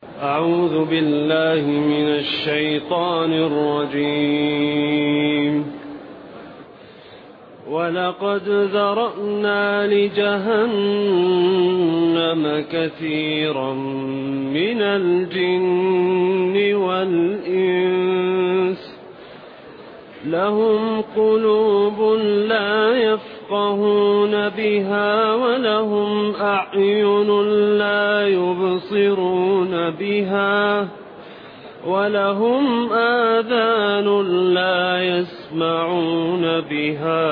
أعوذ بالله من الشيطان الرجيم. ولقد ذرأنا لجهنم كثيرا من الجن والإنس لهم قلوب لا يفقهون بها ولهم أعين لا يبصرون بها ولهم آذان لا يسمعون بها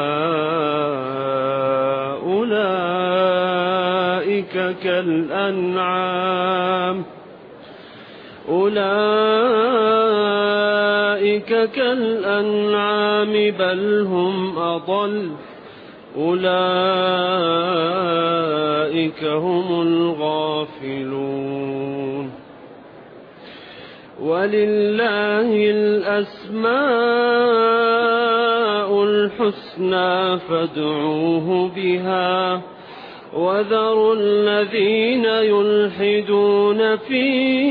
أولئك كالأنعام بل هم أضل أولئك هم الغافلون. ولله الأسماء الحسنى فادعوه بها وذروا الذين يلحدون في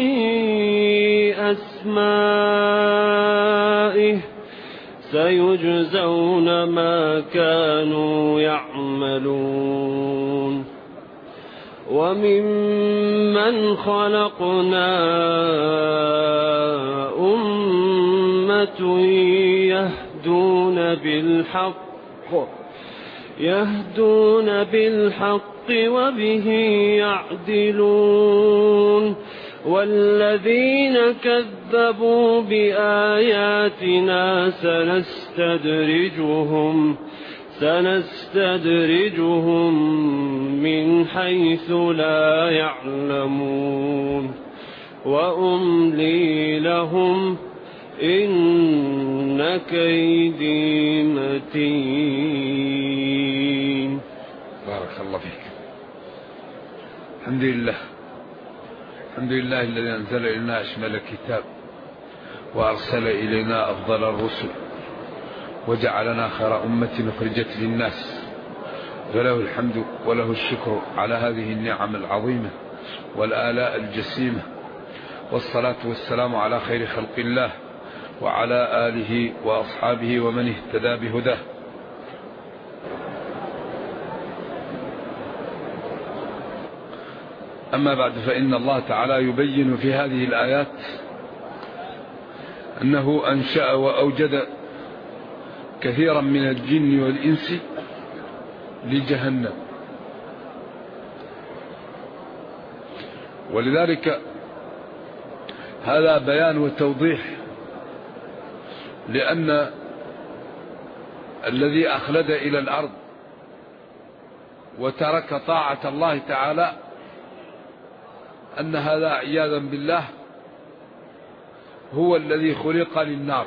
أسمائه سيجزون ما كانوا يعملون. وممن خلقنا أمة يهدون بالحق وبه يعدلون. والذين كذبوا بآياتنا سنستدرجهم من حيث لا يعلمون وأملي لهم إن كيدي متين. بارك الله فيك. الحمد لله الذي أنزل إلينا أشمل الكتاب وأرسل إلينا أفضل الرسل وجعلنا خير أمة أخرجت للناس، فله الحمد وله الشكر على هذه النعم العظيمة والآلاء الجسيمة، والصلاة والسلام على خير خلق الله وعلى آله وأصحابه ومن اهتدى بهداه. أما بعد، فإن الله تعالى يبين في هذه الآيات أنه أنشأ وأوجد كثيرا من الجن والإنس لجهنم، ولذلك هذا بيان وتوضيح، لأن الذي أخلد إلى الأرض وترك طاعة الله تعالى أن هذا عياذا بالله هو الذي خلق للنار،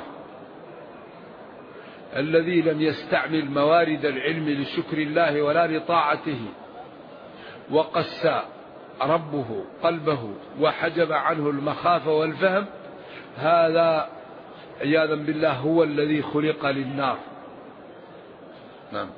الذي لم يستعمل موارد العلم لشكر الله ولا لطاعته، وقسى ربه قلبه وحجب عنه المخافة والفهم، هذا عياذا بالله هو الذي خلق للنار. نعم.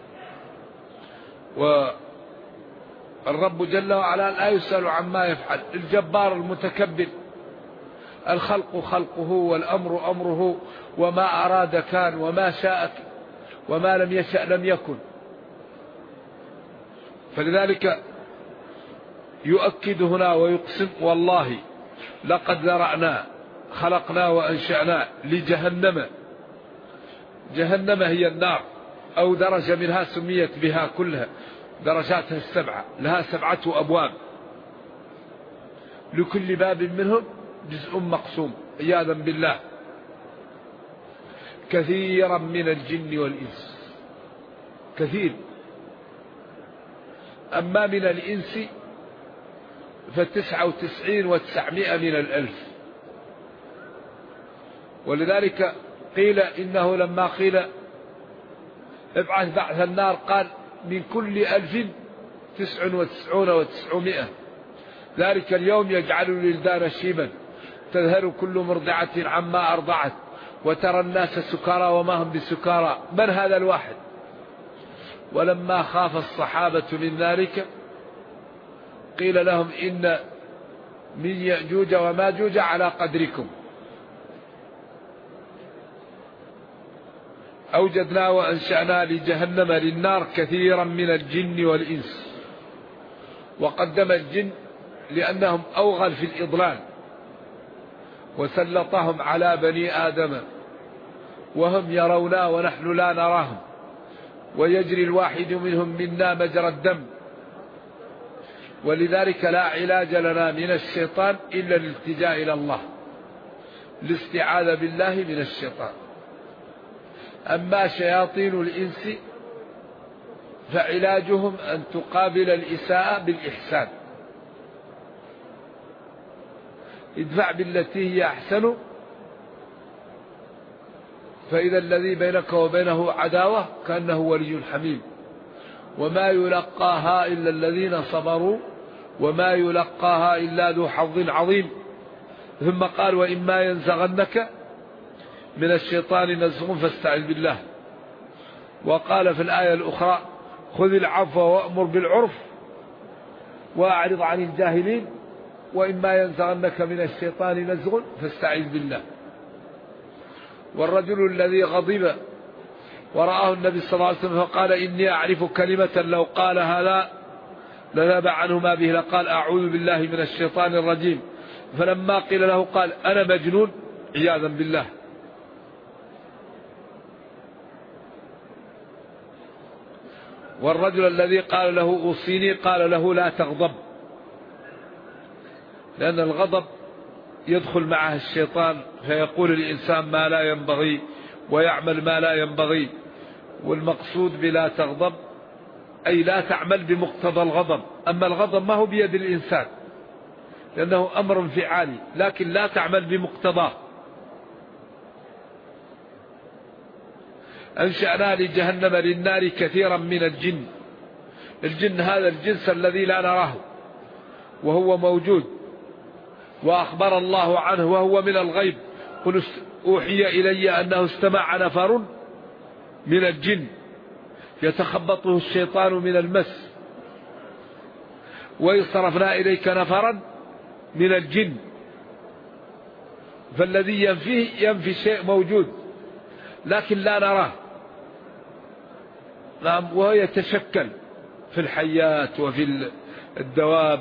والرب جل وعلا لا يسأل عما يفعل، الجبار المتكبر، الخلق خلقه والأمر أمره، وما أراد كان وما شاء وما لم يشأ لم يكن. فلذلك يؤكد هنا ويقسم: والله لقد ذرأنا، خلقنا وأنشأنا لجهنم. جهنم هي النار، أو درجة منها سميت بها كلها، درجاتها السبعة، لها 7 أبواب، لكل باب منهم جزء مقسوم عياذا بالله. كثيرا من الجن والإنس، كثير. أما من الإنس ف99 من 1000. ولذلك قيل إنه لما قيل ابعث بعث النار قال من كل 1099 و900. ذلك اليوم يجعل الولدان شيبا تذهل كل مرضعة عما أرضعت وترى الناس سكارى وما هم بسكارى. من هذا الواحد؟ ولما خاف الصحابة من ذلك قيل لهم إن من يأجوج وماجوج على قدركم. أوجدنا وأنشأنا لجهنم للنار كثيرا من الجن والإنس. وقدم الجن لأنهم أوغل في الإضلال، وسلطهم على بني آدم وهم يرونا ونحن لا نراهم، ويجري الواحد منهم منا مجرى الدم. ولذلك لا علاج لنا من الشيطان إلا الالتجاء إلى الله، الاستعاذة بالله من الشيطان. أما شياطين الإنس فعلاجهم أن تقابل الإساءة بالإحسان. ادفع بالتي هي أحسن فإذا الذي بينك وبينه عداوة كأنه ولي حميم، وما يلقاها إلا الذين صبروا وما يلقاها إلا ذو حظ عظيم. ثم قال وإما ينزغنك من الشيطان نزغ فاستعذ بالله. وقال في الآية الأخرى خذ العفو وأمر بالعرف وأعرض عن الجاهلين وإما ينزغنك من الشيطان نزغ فاستعذ بالله. والرجل الذي غضب ورآه النبي صلى الله عليه وسلم فقال إني أعرف كلمة لو قالها لا لذهب عنه ما به لقال أعوذ بالله من الشيطان الرجيم. فلما قيل له قال أنا مجنون عياذا بالله. والرجل الذي قال له أوصيني قال له لا تغضب، لأن الغضب يدخل معه الشيطان فيقول الإنسان ما لا ينبغي ويعمل ما لا ينبغي. والمقصود بلا تغضب أي لا تعمل بمقتضى الغضب. أما الغضب ما هو بيد الإنسان لأنه أمر انفعالي، لكن لا تعمل بمقتضاه. أنشأنا لجهنم للنار كثيرا من الجن. الجن هذا الجنس الذي لا نراه وهو موجود، وأخبر الله عنه وهو من الغيب. قل أوحي إلي أنه استمع نفر من الجن يتخبطه الشيطان من المس وإذ صرفنا إليك نفرا من الجن. فالذي ينفي شيء موجود لكن لا نراه. نعم، وهو يتشكل في الحيات وفي الدواب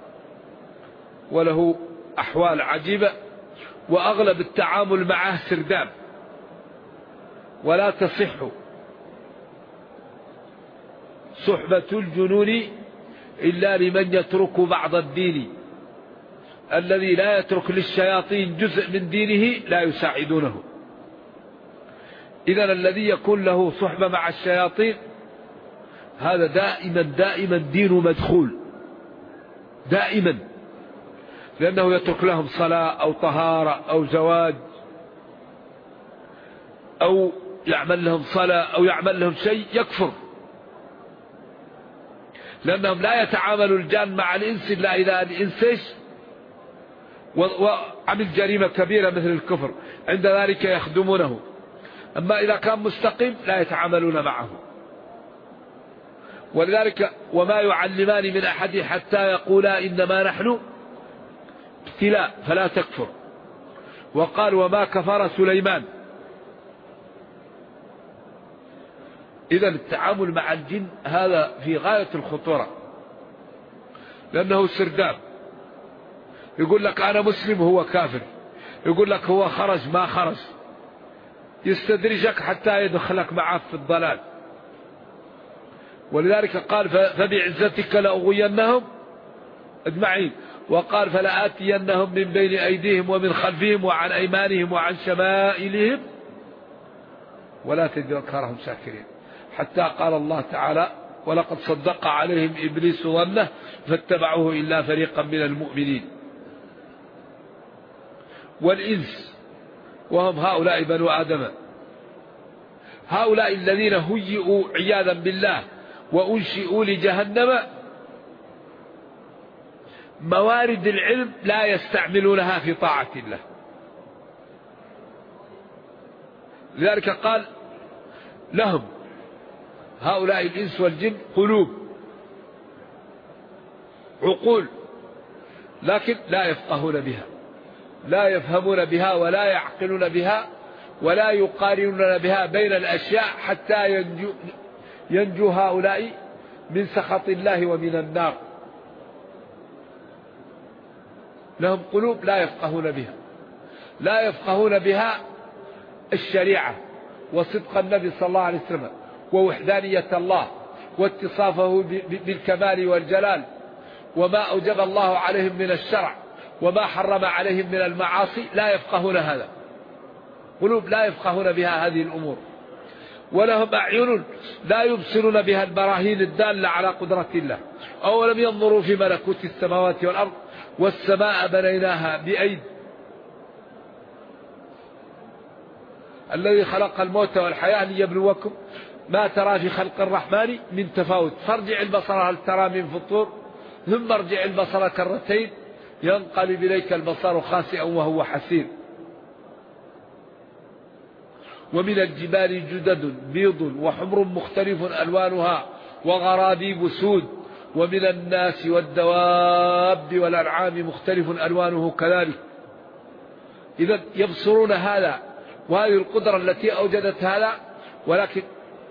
وله أحوال عجيبة، وأغلب التعامل معه سرداب ولا تصح. صحبة الجنون إلا لمن يترك بعض الدين. الذي لا يترك للشياطين جزء من دينه لا يساعدونه. إذن الذي يكون له صحبة مع الشياطين هذا دائما دينه مدخول دائما، لأنه يترك لهم صلاة أو طهارة أو زواج أو يعمل لهم صلاة أو يعمل لهم شيء يكفر، لأنهم لا يتعامل الجان مع الإنس إلا إذا الإنس وعمل جريمة كبيرة مثل الكفر، عند ذلك يخدمونه. أما إذا كان مستقيم لا يتعاملون معه. ولذلك وما يعلمان من أحد حتى يقولا إنما نحن ابتلاء فلا تكفر. وقال وما كفر سليمان. إذا التعامل مع الجن هذا في غاية الخطورة، لأنه سرداب. يقول لك أنا مسلم هو كافر، يقول لك هو خرج ما خرج، يستدرجك حتى يدخلك معه في الضلال. ولذلك قال فبعزتك لأغوينهم أجمعين. وقال فلآتينهم من بين أيديهم ومن خلفهم وعن أيمانهم وعن شمائلهم ولا تجد أكثرهم شاكرين. حتى قال الله تعالى ولقد صدق عليهم إبليس ظنه فاتبعوه إلا فريقا من المؤمنين. والإنس وهم هؤلاء بنو آدم، هؤلاء الذين هيئوا عياذا بالله وأنشئوا لجهنم موارد العلم لا يستعملونها في طاعة الله. لذلك قال لهم هؤلاء الإنس والجن قلوب عقول لكن لا يفقهون بها، لا يفهمون بها ولا يعقلون بها ولا يقارنون بها بين الأشياء حتى ينجو هؤلاء من سخط الله ومن النار. لهم قلوب لا يفقهون بها، لا يفقهون بها الشريعة وصدق النبي صلى الله عليه وسلم ووحدانية الله واتصافه بالكمال والجلال، وما أوجب الله عليهم من الشرع وما حرم عليهم من المعاصي. لا يفقهون هذا، قلوب لا يفقهون بها هذه الأمور. ولهم أعين لا يبصرون بها البراهين الدالة على قدرة الله. أولم ينظروا في ملكوت السماوات والأرض والسماء بنيناها بأيد الذي خلق الموت والحياة ليبلوكم ما ترى في خلق الرحمن من تفاوت فارجع البصر هل ترى من فطور ثم ارجع البصر كرتين ينقلب إليك البصر خاسئا وهو حسير. ومن الجبال جدد بيض وحمر مختلف ألوانها وغرابيب سود ومن الناس والدواب والأنعام مختلف ألوانه كذلك. إذا يبصرون هذا وهذه القدرة التي أوجدت هذا، ولكن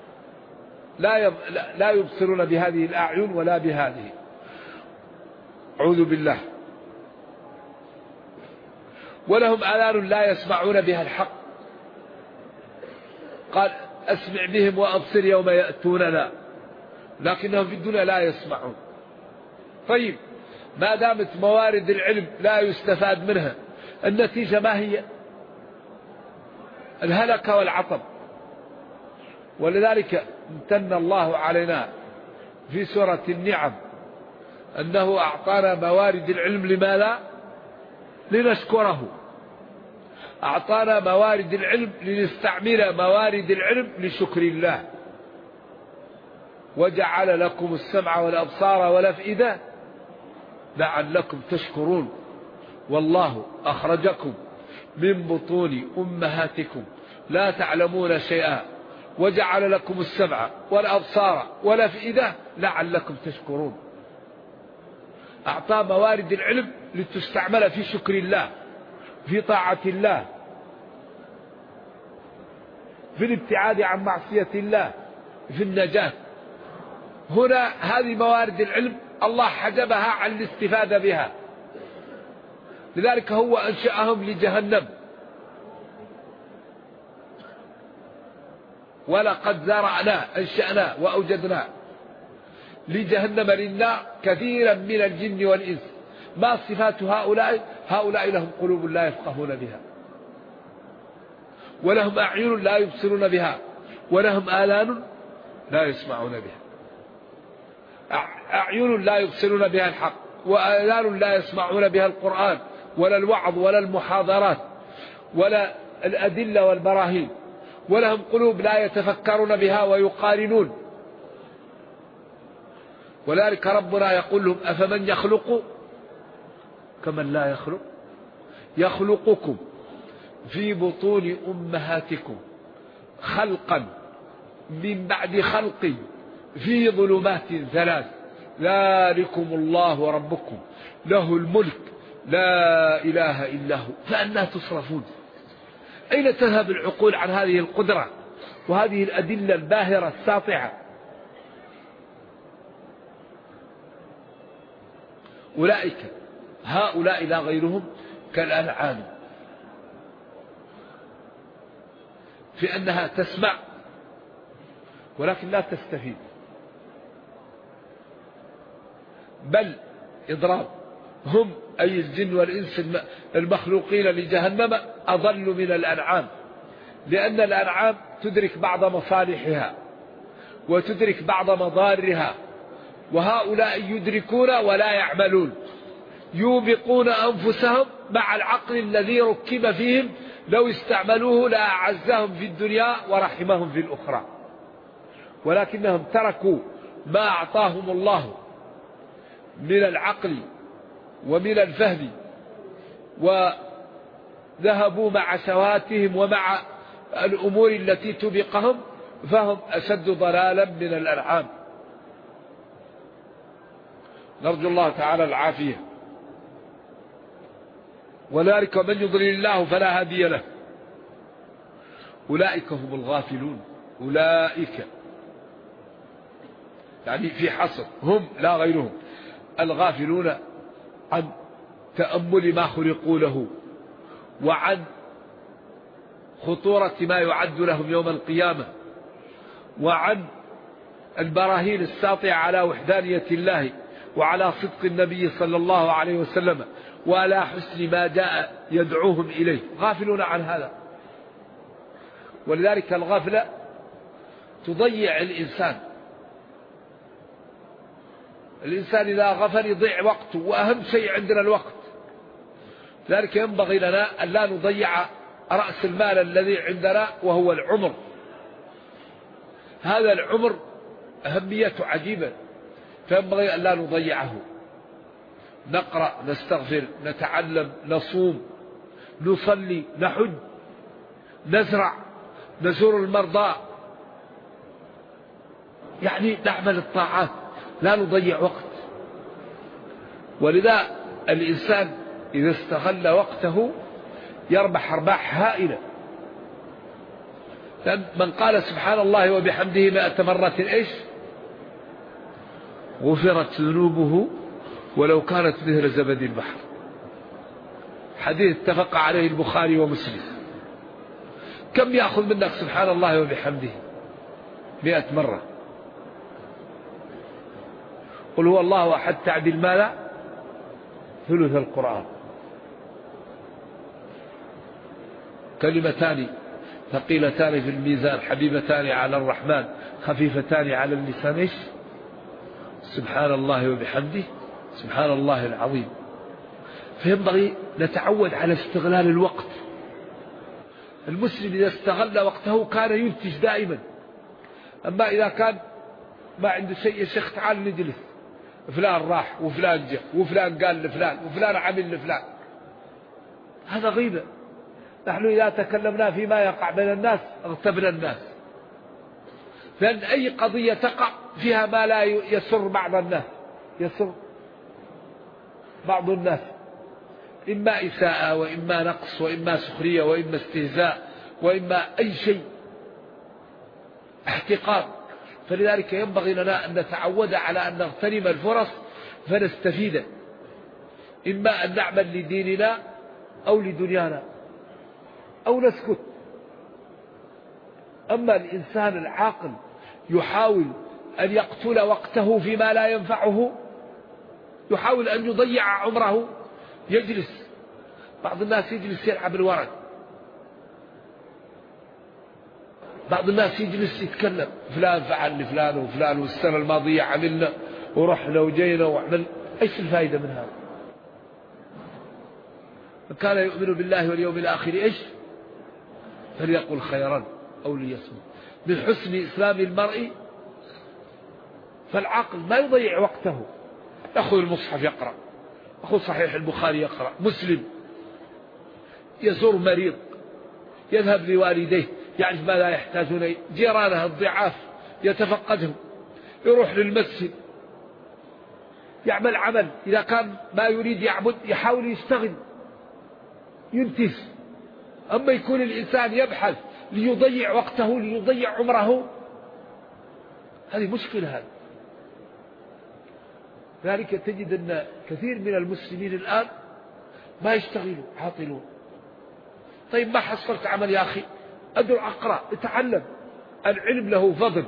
لا يبصرون بهذه الأعين ولا بهذه. أعوذ بالله. ولهم آذان لا يسمعون بها الحق، قال أسمع بهم وأبصر يوم يأتوننا، لكنهم في الدنيا لا يسمعون. طيب ما دامت موارد العلم لا يستفاد منها، النتيجة ما هي؟ الهلكة والعطب. ولذلك امتن الله علينا في سورة النعم أنه أعطانا موارد العلم. لماذا؟ لنشكره. أعطانا موارد العلم لنستعمل موارد العلم لشكر الله. وجعل لكم السمع والأبصار والأفئدة لعلكم تشكرون. والله أخرجكم من بطون أمهاتكم لا تعلمون شيئا وجعل لكم السمع والأبصار والأفئدة لعلكم تشكرون. أعطى موارد العلم لتستعمل في شكر الله، في طاعة الله، في الابتعاد عن معصية الله، في النجاة. هنا هذه موارد العلم الله حجبها عن الاستفادة بها، لذلك هو أنشأهم لجهنم. ولقد زرعنا أنشأنا وأوجدنا لجهنم للنار كثيرا من الجن والإنس. ما صفات هؤلاء؟ هؤلاء لهم قلوب لا يفقهون بها، ولهم أعين لا يبصرون بها، ولهم آذان لا يسمعون بها. أعين لا يبصرون بها الحق، وآذان لا يسمعون بها القرآن ولا الوعظ ولا المحاضرات ولا الأدلة والبراهين. ولهم قلوب لا يتفكرون بها ويقارنون. ولذلك ربنا يقول لهم أفمن يخلق كمن لا يخلق؟ يخلقكم في بطون أمهاتكم خلقا من بعد خلق في ظلمات ثلاث ذلكم الله ربكم له الملك لا إله إلا هو فأنى تصرفون؟ أين تذهب العقول عن هذه القدرة وهذه الأدلة الباهرة الساطعة؟ هؤلاء لا غيرهم كالأنعام في أنها تسمع ولكن لا تستفيد، بل إضراب. هم أي الجن والإنس المخلوقين لجهنم أضل من الأنعام، لأن الأنعام تدرك بعض مصالحها وتدرك بعض مضارها، وهؤلاء يدركون ولا يعملون، يوبقون أنفسهم مع العقل الذي ركب فيهم، لو استعملوه لأعزهم في الدنيا ورحمهم في الأخرى، ولكنهم تركوا ما أعطاهم الله من العقل ومن الفهم وذهبوا مع شهواتهم ومع الأمور التي تبقهم، فهم أشد ضلالا من الأنعام. نرجو الله تعالى العافية. وذلك من يضلل الله فلا هادي له. أولئك هم الغافلون. أولئك يعني في حصر، هم لا غيرهم، الغافلون عن تأمل ما خلقوا له، وعن خطورة ما يعد لهم يوم القيامة، وعن البراهين الساطعة على وحدانية الله وعلى صدق النبي صلى الله عليه وسلم وعلى حسن ما جاء يدعوهم إليه. غافلون عن هذا. ولذلك الغفلة تضيع الإنسان. الإنسان إذا غفل يضيع وقته، وأهم شيء عندنا الوقت. لذلك ينبغي لنا أن لا نضيع رأس المال الذي عندنا وهو العمر. هذا العمر أهميته عجيبة، فينبغي أن لا نضيعه. نقرأ، نستغفر، نتعلم، نصوم، نصلي، نحج، نزرع، نزور المرضى، يعني نعمل الطاعات، لا نضيع وقت. ولذا الإنسان إذا استغل وقته يربح أرباح هائلة. من قال سبحان الله وبحمده 100 مرة إيش؟ غفرت ذنوبه ولو كانت مثل زبد البحر. حديث اتفق عليه البخاري ومسلم. كم يأخذ منك سبحان الله وبحمده 100 مرة؟ قل هو الله أحد تعدل ماذا؟ ثلث القرآن. كلمتان ثقيلتان في الميزان حبيبتان على الرحمن خفيفتان على اللسان إيش؟ سبحان الله وبحمده سبحان الله العظيم. فينبغي نتعود على استغلال الوقت. المسلم إذا استغل وقته كان ينتج دائما. أما إذا كان ما عنده شيء، يا شيخ تعال نجلس، فلان راح وفلان جاء وفلان قال لفلان وفلان عمل لفلان، هذا غيبة. نحن إذا تكلمنا فيما يقع بين الناس اغتبنا الناس، لأن أي قضية تقع فيها ما لا يسر بعض الناس، يسر بعض الناس، إما إساءة وإما نقص وإما سخرية وإما استهزاء وإما أي شيء احتقار. فلذلك ينبغي لنا أن نتعود على أن نغتنم الفرص فنستفيد، إما أن نعمل لديننا أو لدنيانا أو نسكت. أما الإنسان العاقل يحاول أن يقتل وقته فيما لا ينفعه، يحاول أن يضيع عمره، يجلس. بعض الناس يجلس يلعب الورق، بعض الناس يجلس يتكلم فلان فعل لفلان وفلان والسنة الماضية عملنا ورحنا وجينا وعمل. ايش الفائدة من هذا؟ من كان يؤمن بالله واليوم الآخر ايش؟ فليقل خيرا أو ليصمت. من حسن إسلام المرء فالعقل ما يضيع وقته، يأخذ المصحف يقرأ، يأخذ صحيح البخاري يقرأ، مسلم، يزور مريض، يذهب لوالديه يعرف ماذا يحتاجون، جيرانه الضعاف يتفقدهم، يروح للمسجد، يعمل عمل. إذا كان ما يريد يعبد يحاول يشتغل ينتج. أما يكون الإنسان يبحث ليضيع وقته ليضيع عمره، هذه مشكلة. هذه ذلك تجد أن كثير من المسلمين الآن ما يشتغلوا، عاطلون. طيب ما حصلت عمل يا أخي؟ أدر أقرأ، اتعلم. العلم له فضل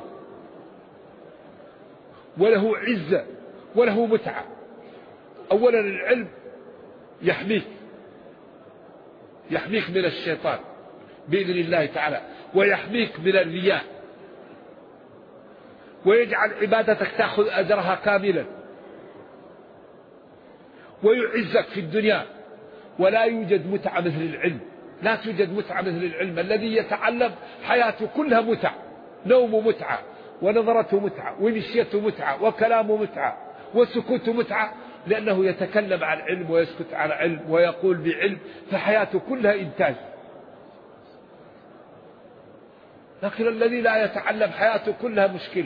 وله عزة وله متعة. أولا العلم يحميك من الشيطان بإذن الله تعالى، ويحميك من الرياء، ويجعل عبادتك تأخذ أجرها كاملا، ويعزك في الدنيا. ولا يوجد متعة مثل العلم، لا توجد متعة مثل العلم. الذي يتعلم حياته كلها متعة، نومه متعة، ونظرته متعة، ومشيته متعة، وكلامه متعة، وسكوته متعة، لأنه يتكلم عن علم ويسكت عن علم ويقول بعلم، فحياته كلها إنتاج. لكن الذي لا يتعلم حياته كلها مشكلة.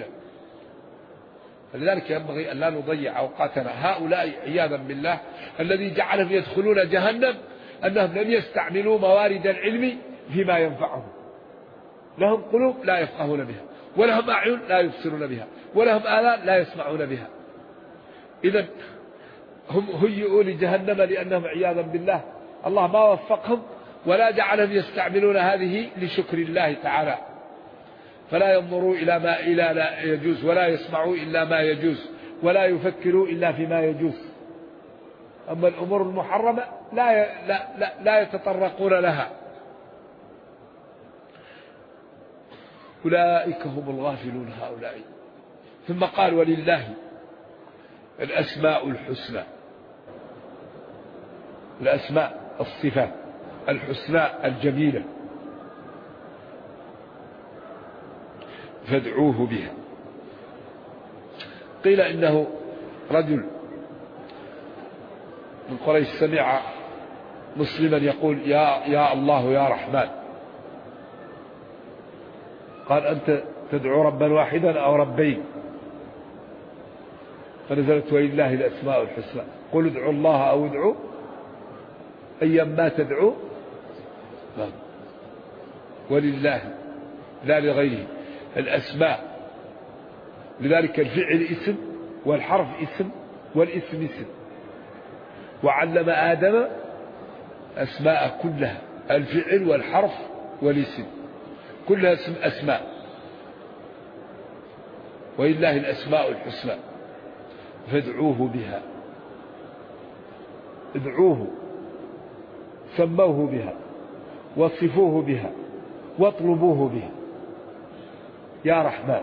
فلذلك ينبغي أن لا نضيع أوقاتنا. هؤلاء عياذا بالله الذي جعلهم يدخلون جهنم أنهم لم يستعملوا موارد العلم فيما ينفعهم. لهم قلوب لا يفقهون بها، ولهم أعين لا يبصرون بها، ولهم آذان لا يسمعون بها. إذن هم هيئوا لجهنم لأنهم عياذا بالله الله ما وفقهم ولا جعلهم يستعملون هذه لشكر الله تعالى، فلا ينظروا إلى ما لا يجوز، ولا يسمعوا إلا ما يجوز، ولا يفكروا إلا فيما يجوز. أما الأمور المحرمة لا يتطرقون لها. أولئك هم الغافلون هؤلاء. ثم قال ولله الأسماء الحسنى. الأسماء الصفات الحسنى الجميلة فادعوه بها. قيل إنه رجل من قريش سمع مسلما يقول يا الله يا رحمن، قال أنت تدعو ربا واحدا أو ربين؟ فنزلت ولله الأسماء الحسنى قل ادعوا الله أو ادعوا أيما تدعو ولله لا لغيره الأسماء. لذلك الفعل اسم والحرف اسم والاسم اسم. وعلم آدم أسماء كلها، الفعل والحرف والاسم كلها اسم أسماء. ولله الأسماء الحسنى فادعوه بها. ادعوه سموه بها وصفوه بها واطلبوه بها. يا رحمن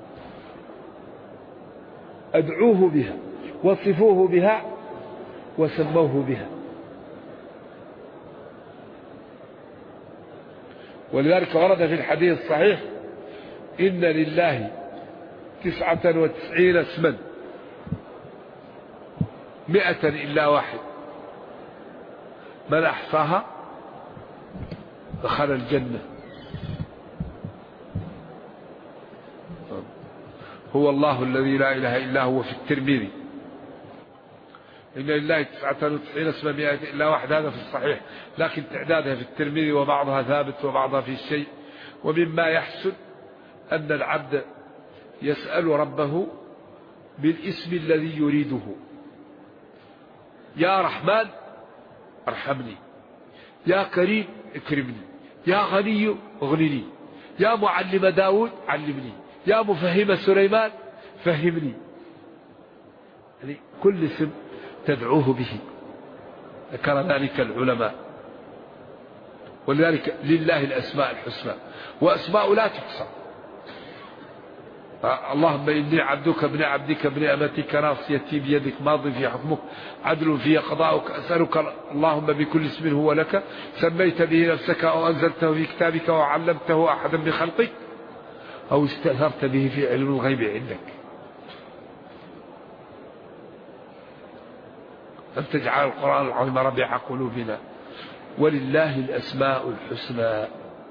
ادعوه بها وصفوه بها وسموه بها. ولذلك ورد في الحديث الصحيح إن لله 99 اسما 100 إلا واحد من أحصاها دخل الجنة. هو الله الذي لا إله إلا هو في الترمذي إن لله 99 اسما 100 إلا واحد. هذا في الصحيح، لكن تعدادها في الترمذي وبعضها ثابت وبعضها في شيء. ومما يحسن أن العبد يسأل ربه بالاسم الذي يريده. يا رحمن ارحمني، يا كريم اكرمني، يا غني اغنني، يا معلم داود علمني، يا مفهم سليمان فهمني. يعني كل اسم تدعوه به. ذكر ذلك العلماء. ولذلك لله الأسماء الحسنى، وأسماء لا تحصى. اللهم إني عبدك ابن عبدك ابن أمتك ناصيتي بيدك ماض في حكمك عدل في قضاؤك أسألك اللهم بكل اسم هو لك سميت به نفسك أو أنزلته في كتابك أو علمته أحدا من خلقك أو استأثرت به في علم الغيب عندك أن تجعل القرآن العظيم ربيع قلوبنا. ولله الأسماء الحسنى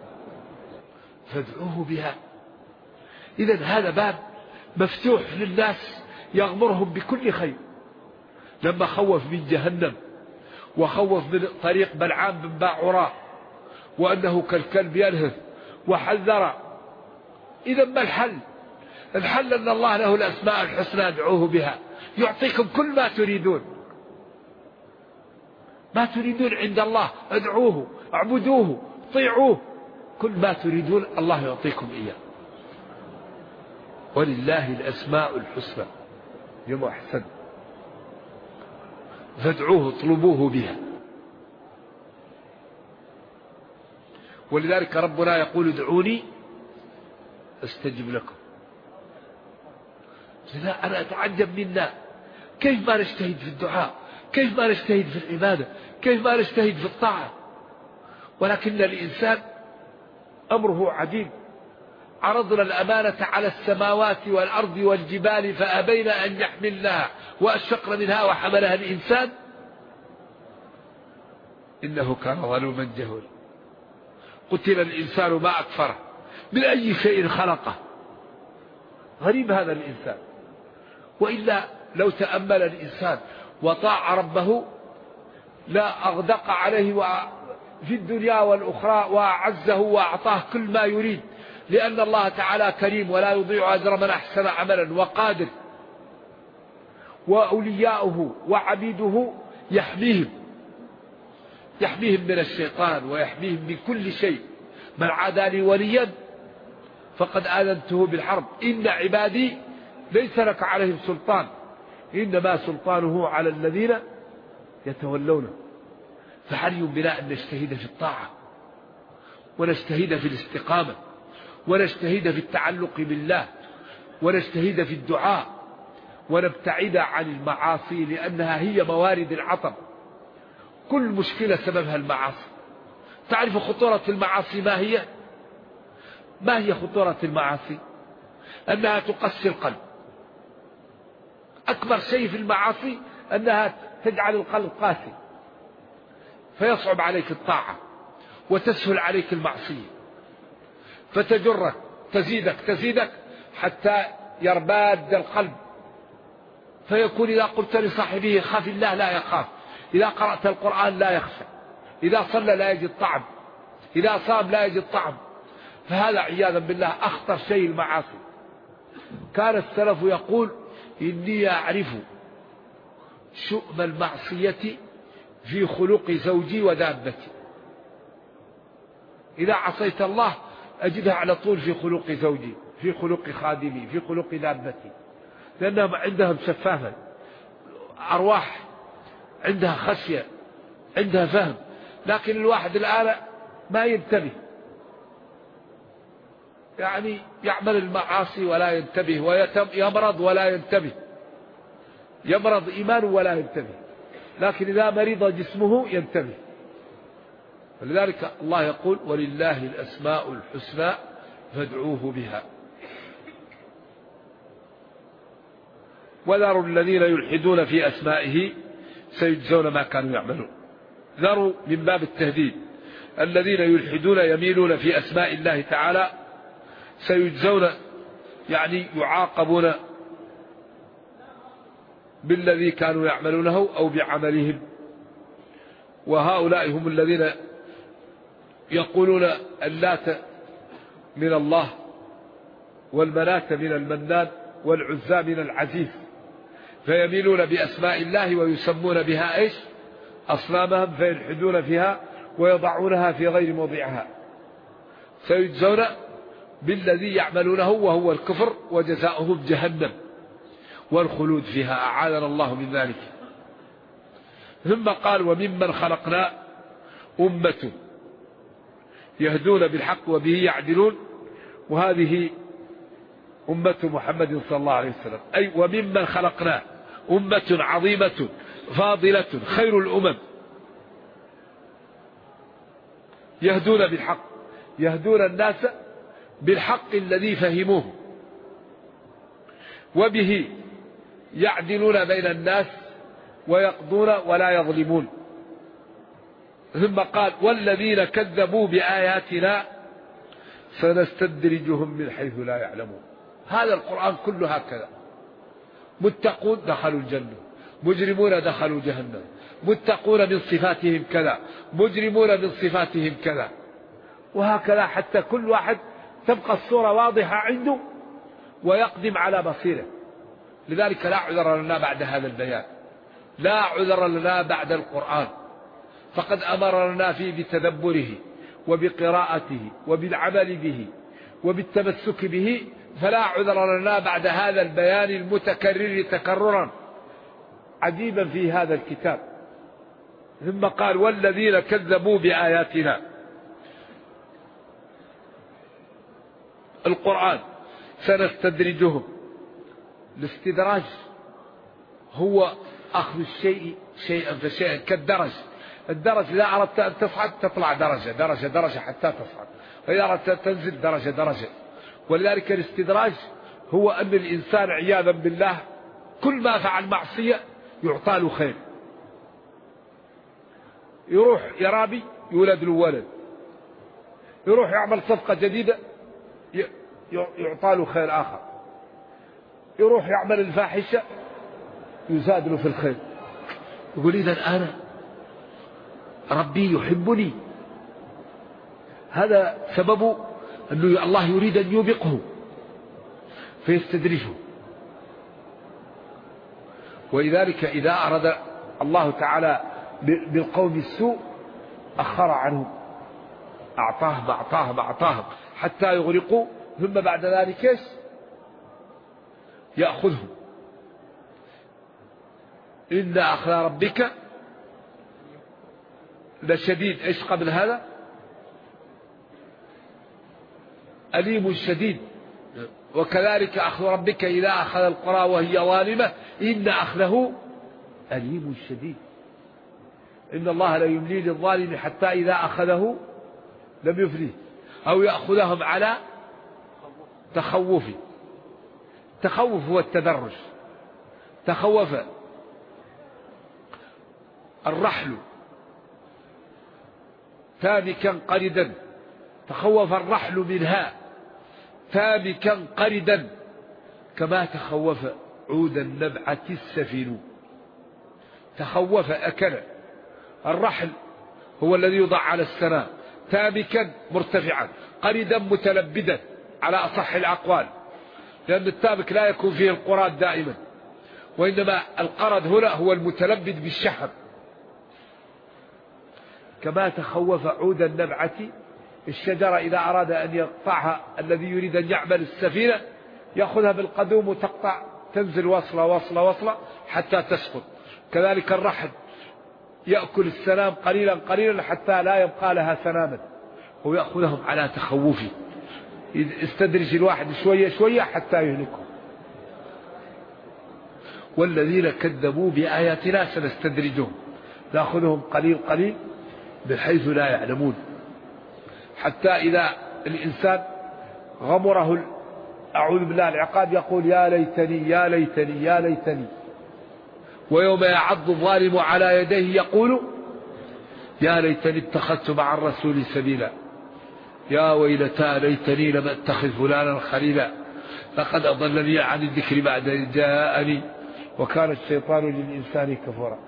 فادعوه بها. إذن هذا باب مفتوح للناس يغمرهم بكل خير. لما خوف من جهنم وخوف من طريق بلعام بن باعوراء وأنه كالكلب يلهث وحذر. إذن ما الحل؟ الحل أن الله له الأسماء الحسنى ادعوه بها يعطيكم كل ما تريدون. ما تريدون عند الله ادعوه اعبدوه طيعوه، كل ما تريدون الله يعطيكم إياه. ولله الأسماء الحسنى يوم أحسن فادعوه اطلبوه بها. ولذلك ربنا يقول ادعوني استجب لكم. لا أنا أتعجب منا كيف ما نجتهد في الدعاء، كيف ما نجتهد في العبادة، كيف ما نجتهد في الطاعة، ولكن الإنسان أمره عجيب. عرضنا الأمانة على السماوات والأرض والجبال فأبين أن يحملنها وأشفقن منها وحملها الإنسان إنه كان ظلوما جهولا. قتل الإنسان ما أكفره من أي شيء خلقه. غريب هذا الإنسان. وإلا لو تأمل الإنسان وطاع ربه لا أغدق عليه في الدنيا والأخرى وأعزه وأعطاه كل ما يريد، لأن الله تعالى كريم ولا يضيع أجر من أحسن عملا وقادر. وأولياؤه وعبيده يحميهم من الشيطان ويحميهم من كل شيء. من عادى لي وليا فقد آذنته بالحرب. إن عبادي ليس لك عليهم سلطان إنما سلطانه على الذين يتولونه. فحري بنا أن نجتهد في الطاعة ونجتهد في الاستقامة ونجتهد في التعلق بالله ونجتهد في الدعاء ونبتعد عن المعاصي، لأنها هي موارد العطب. كل مشكلة سببها المعاصي. تعرف خطورة المعاصي ما هي؟ ما هي خطورة المعاصي؟ أنها تقسي القلب. أكبر شيء في المعاصي أنها تجعل القلب قاسي، فيصعب عليك الطاعة وتسهل عليك المعصية، فتجرك تزيدك حتى يرباد القلب، فيكون إذا قلت لصاحبه خاف الله لا يخاف، إذا قرأت القرآن لا يخشى، إذا صلى لا يجد طعم، إذا صام لا يجد طعم. فهذا عياذا بالله أخطر شيء المعاصي. كان السلف يقول إني أعرف شؤم المعصية في خلق زوجي ودابتي. إذا عصيت الله أجدها على طول في خلق زوجي، في خلق خادمي، في خلق دابتي، لأنهم عندهم شفافا، أرواح عندها خشية، عندها فهم. لكن الواحد الآن ما ينتبه، يعني يعمل المعاصي ولا ينتبه، ويمرض ولا ينتبه، يمرض إيمانه ولا ينتبه، لكن إذا مرض جسمه ينتبه. ولذلك الله يقول ولله الأسماء الحسنى فادعوه بها. وذروا الذين يلحدون في أسمائه سيجزون ما كانوا يعملون. ذروا من باب التهديد. الذين يلحدون يميلون في أسماء الله تعالى سيجزون، يعني يعاقبون بالذي كانوا يعملونه أو بعملهم. وهؤلاء هم الذين يقولون اللات من الله والمناة من المنان والعزى من العزيز، فيميلون بأسماء الله ويسمون بها إيش؟ أصنامهم، فيلحدون فيها ويضعونها في غير موضعها. سيجزون بالذي يعملونه وهو الكفر، وجزاؤهم جهنم والخلود فيها، أعاذنا الله من ذلك. ثم قال وممن خلقنا أمة يهدون بالحق وبه يعدلون. وهذه أمة محمد صلى الله عليه وسلم، أي وممن خلقنا أمة عظيمة فاضلة خير الأمم يهدون بالحق، يهدون الناس بالحق الذي فهموه، وبه يعدلون بين الناس ويقضون ولا يظلمون. ثم قال والذين كذبوا بآياتنا سنستدرجهم من حيث لا يعلمون. هذا القرآن كله هكذا. متقون دخلوا الجنة، مجرمون دخلوا جهنم، متقون من صفاتهم كذا، مجرمون من صفاتهم كذا، وهكذا حتى كل واحد تبقى الصورة واضحة عنده ويقدم على بصيره. لذلك لا عذر لنا بعد هذا البيان، لا عذر لنا بعد القرآن، فقد أمرنا فيه بتدبره وبقراءته وبالعمل به وبالتمسك به، فلا عذر لنا بعد هذا البيان المتكرر تكررا عجيبا في هذا الكتاب. ثم قال والذين كذبوا بآياتنا. القرآن سنستدرجهم. الاستدراج هو أخذ الشيء شيئا فشيئا كالدرج. الدرج إذا أردت أن تصعد تطلع درجة درجة درجة حتى تصعد، وإذا أردت أن تنزل درجة درجة. ولذلك الاستدراج هو أن الإنسان عياذا بالله كل ما فعل معصية يعطى له خير، يروح يرابي يولد له ولد، يروح يعمل صفقة جديدة يعطى له خير آخر، يروح يعمل الفاحشة يزاد له في الخير. يقول إذا أنا ربي يحبني. هذا سبب أن الله يريد أن يوبقه فيستدرجه. ولذلك إذا أراد الله تعالى بالقوم السوء أخر عنهم، أعطاهم حتى يغرقوا، ثم بعد ذلك يأخذهم. إن أخذ ربك لشديد. إيش قبل هذا؟ أليم شديد. وكذلك أخذ ربك إذا أخذ القرى وهي ظالمة إن أخذه أليم شديد. إن الله لا يملي للظالم حتى إذا أخذه لم يفليه، أو يأخذهم على تخوف. تخوف هو التدرج. تخوف الرحل تامكا قردا، تخوف الرحل منها تامكا قردا، كما تخوف عود النبعة السفين. تخوف أكل. الرحل هو الذي يوضع على السنام، تامكا مرتفعا، قردا متلبدا على أصح الأقوال، لأن التامك لا يكون فيه القراد دائما، وإنما القرد هنا هو المتلبد بالشحم. كما تخوف عود النبعة، الشجرة إذا أراد أن يقطعها الذي يريد أن يعمل السفينة يأخذها بالقدوم وتقطع، تنزل وصلة حتى تسقط. كذلك الرحل يأكل السنام قليلا حتى لا يبقى لها سناما، ويأخذهم على تخوفه. استدرج الواحد شوية حتى يهلكه. والذين كذبوا بآياتنا سنستدرجهم، نأخذهم قليل من حيث لا يعلمون، حتى إذا الإنسان غمره أعوذ بالله العقاب يقول يا ليتني. ويوم يعض الظالم على يديه يقول يا ليتني اتخذت مع الرسول سبيلا، يا ويلتى ليتني لم اتخذ فلانا خليلا، لقد أضلني عن الذكر بعد إذ جاءني وكان الشيطان للإنسان كفورا.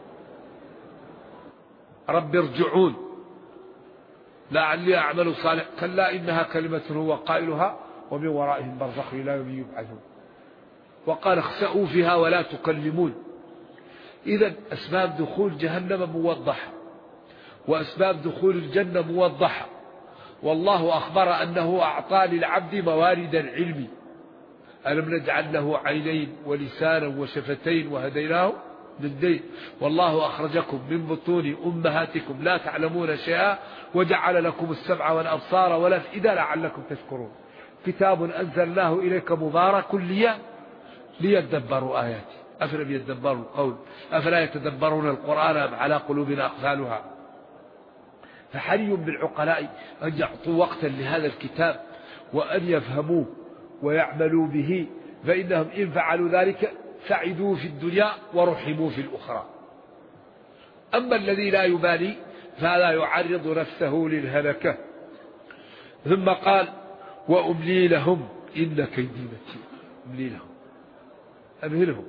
رب ارجعون لعلي أعمل صالح، كلا إنها كلمة هو قائلها ومن ورائهم برزخ إلى يوم يبعثون. وقال اخسئوا فيها ولا تكلمون. إذن أسباب دخول جهنم موضحة، وأسباب دخول الجنة موضحة. والله أخبر أنه أعطى للعبد موارد العلم. ألم نجعل له عينين ولسانا وشفتين وهديناه النجدين. والله أخرجكم من بطون أمهاتكم لا تعلمون شيئا وجعل لكم السمع والأبصار والأفئدة لعلكم تشكرون. كتاب أنزلناه إليك مبارك ليدبروا آياته أفلم يدبروا القول أفلا يتدبرون القرآن أم على قلوب أقفالها. فحري بالعقلاء أن يعطوا وقتا لهذا الكتاب وأن يفهموه ويعملوا به، فإنهم إن فعلوا ذلك سعدوا في الدنيا ورحموا في الأخرى. أما الذي لا يبالي فلا يعرض نفسه للهلكة. ثم قال وأملي لهم إن كيدي متين. أملي لهم، أمهلهم،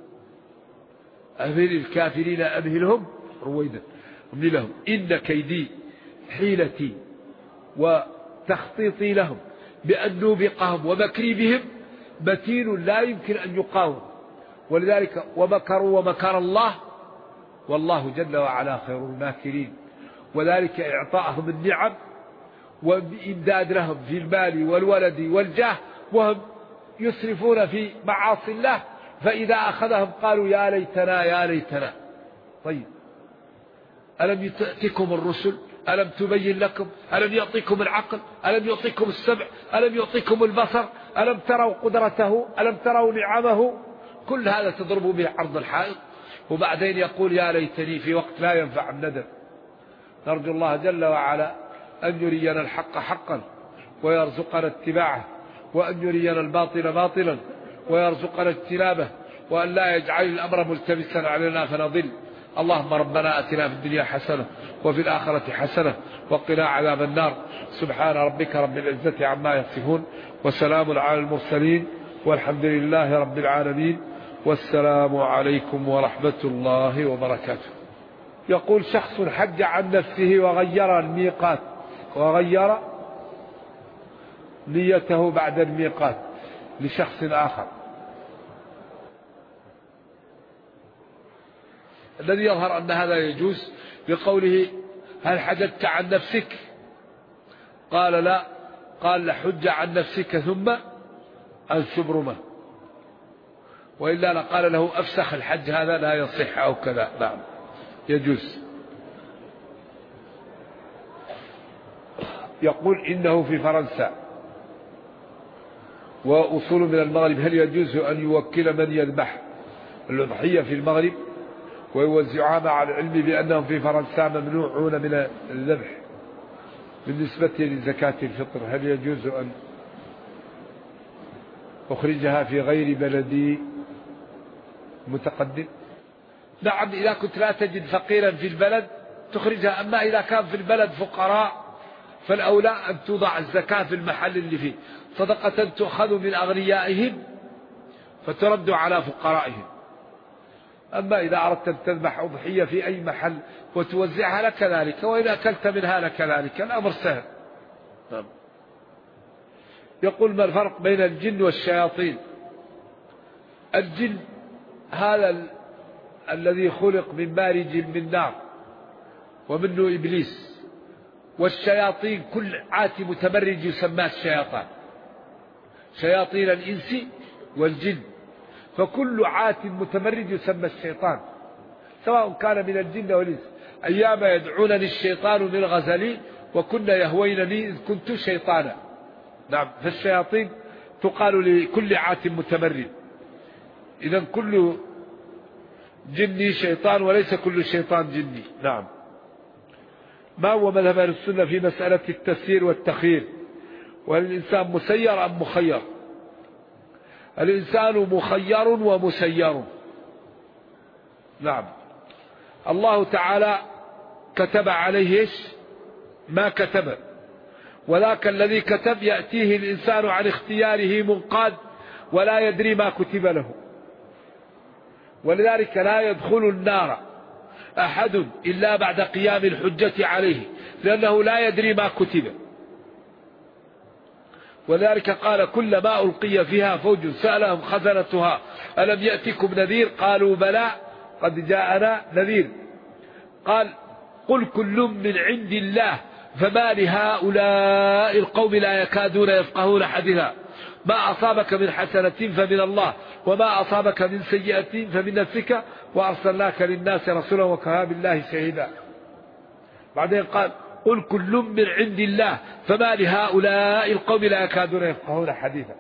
أمهل الكافرين أمهلهم رويدا. أملي لهم إن كيدي، حيلتي وتخطيطي لهم بأن نوبقهم ومكري بهم متين لا يمكن أن يقاوم. ولذلك ومكروا ومكر الله والله جل وعلا خير الماكرين. وذلك إعطاءهم النعم وإمداد لهم في المال والولد والجاه وهم يسرفون في معاصي الله، فإذا أخذهم قالوا يا ليتنا. طيب ألم تأتكم الرسل؟ ألم تبين لكم؟ ألم يعطيكم العقل؟ ألم يعطيكم السمع؟ ألم يعطيكم البصر؟ ألم تروا قدرته؟ ألم تروا نعمه؟ كل هذا تضرب به عرض الحائط. وبعدين يقول يا ليتني في وقت لا ينفع الندم. نرجو الله جل وعلا أن يرينا الحق حقا ويرزقنا اتباعه، وأن يرينا الباطل باطلا ويرزقنا اجتنابه، وأن لا يجعل الأمر ملتبسا علينا فنضل. اللهم ربنا أتنا في الدنيا حسنة وفي الآخرة حسنة وقنا عذاب النار. سبحان ربك رب العزة عما يصفون وسلام على المرسلين والحمد لله رب العالمين. والسلام عليكم ورحمة الله وبركاته. يقول شخص حج عن نفسه وغير الميقات وغير نيته بعد الميقات لشخص آخر. الذي يظهر أن هذا يجوز بقوله هل حججت عن نفسك؟ قال لا، قال حج عن نفسك ثم الشبرمة، وإلا لقال له أفسخ الحج هذا لا يصح أو كذا. نعم يجوز. يقول إنه في فرنسا وأصول من المغرب، هل يجوز أن يوكل من يذبح الأضحية في المغرب ويوزعها مع العلم بأنهم في فرنسا ممنوعون من الذبح بالنسبة لزكاة الفطر؟ هل يجوز أن أخرجها في غير بلدي متقدم؟ نعم، إذا كنت لا تجد فقيرا في البلد تخرجها، أما إذا كان في البلد فقراء فالأولى أن توضع الزكاة في المحل اللي فيه، صدقة تؤخذ من أغنيائهم فترد على فقرائهم. أما إذا أردت أن تذبح أضحية في أي محل وتوزعها لك ذلك، وإذا أكلت منها لك ذلك، الأمر سهل. يقول ما الفرق بين الجن والشياطين؟ الجن هذا الذي خلق من مارج من نار ومنه إبليس، والشياطين كل عاتي متمرد يسمى الشياطان، شياطين الإنس والجن، فكل عات متمرد يسمى الشيطان سواء كان من الجن والإنس. أيام يدعونني الشيطان من غزلي وكنا يهوينني إذ كنت شيطانا. نعم، فالشياطين تقال لكل عات متمرد. إذا كل جني شيطان وليس كل شيطان جني. نعم. ما هو مذهب أهل السنة في مسألة التسيير والتخيير؟ والإنسان مسير أم مخير؟ الإنسان مخير ومسير. نعم. الله تعالى كتب عليه إيش؟ ما كتب، وذاك الذي كتب يأتيه الإنسان عن اختياره منقاد ولا يدري ما كتب له، ولذلك لا يدخل النار أحد إلا بعد قيام الحجة عليه، لأنه لا يدري ما كتب. ولذلك قال كلما ألقي فيها فوج سألهم خزنتها ألم يأتكم نذير قالوا بلى قد جاءنا نذير. قال قل كل من عند الله فما لهؤلاء القوم لا يكادون يفقهون حديثا ما أصابك من حسنة فمن الله وما أصابك من سيئة فمن نفسك وأرسلناك للناس رسولا وكفى بالله شهيدا. بعدين قال قل كل من عند الله فما لهؤلاء القوم لا يكادون يفقهون حديثا.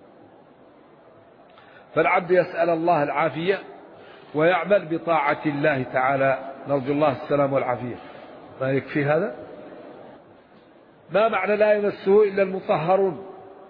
فالعبد يسأل الله العافية ويعمل بطاعة الله تعالى، نرجو الله السلام والعافية. ما يكفي هذا؟ ما معنى لا يمسه إلا المطهرون؟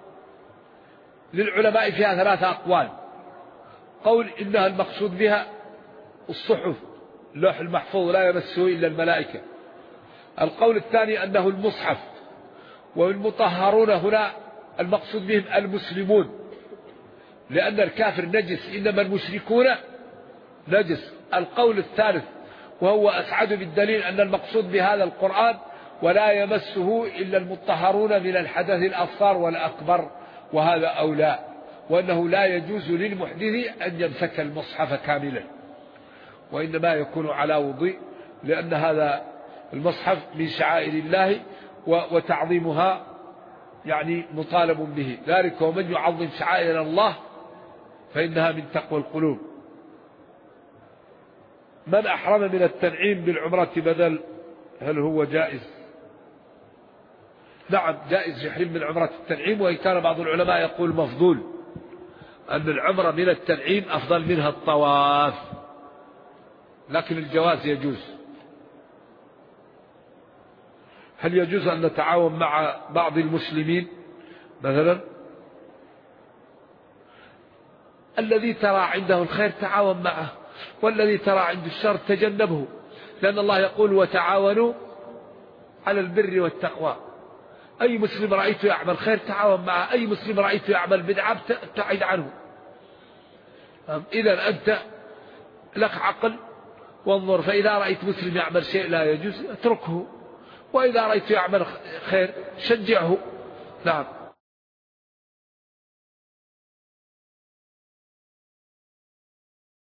للعلماء فيها ثلاثة أقوال. قول إنها المقصود بها الصحف، اللوح المحفوظ لا يمسه إلا الملائكة. القول الثاني أنه المصحف، والمطهرون هنا المقصود بهم المسلمون، لأن الكافر نجس إنما المشركون نجس. القول الثالث وهو أسعد بالدليل أن المقصود بهذا القرآن ولا يمسه إلا المطهرون من الحدث الأصغر والأكبر، وهذا أولى، وأنه لا يجوز للمحدث أن يمسك المصحف كاملا، وإنما يكون على وضوء، لأن هذا المصحف من شعائر الله وتعظيمها يعني مطالب به. ذلك ومن يعظم شعائر الله فإنها من تقوى القلوب. من أحرم من التنعيم بالعمرة بدل، هل هو جائز؟ نعم جائز يحرم من عمرة التنعيم، وإن كان بعض العلماء يقول مفضول، أن العمرة من التنعيم أفضل منها الطواف، لكن الجواز يجوز. هل يجوز أن نتعاون مع بعض المسلمين مثلا؟ الذي ترى عنده الخير تعاون معه، والذي ترى عنده الشر تجنبه، لأن الله يقول وتعاونوا على البر والتقوى. أي مسلم رأيته يعمل خير تعاون معه، أي مسلم رأيته يعمل بدعة ابتعد عنه. إذا أنت لك عقل وانظر، فإذا رأيت مسلم يعمل شيء لا يجوز اتركه، وإذا رأيت يعمل خير شجعه. نعم.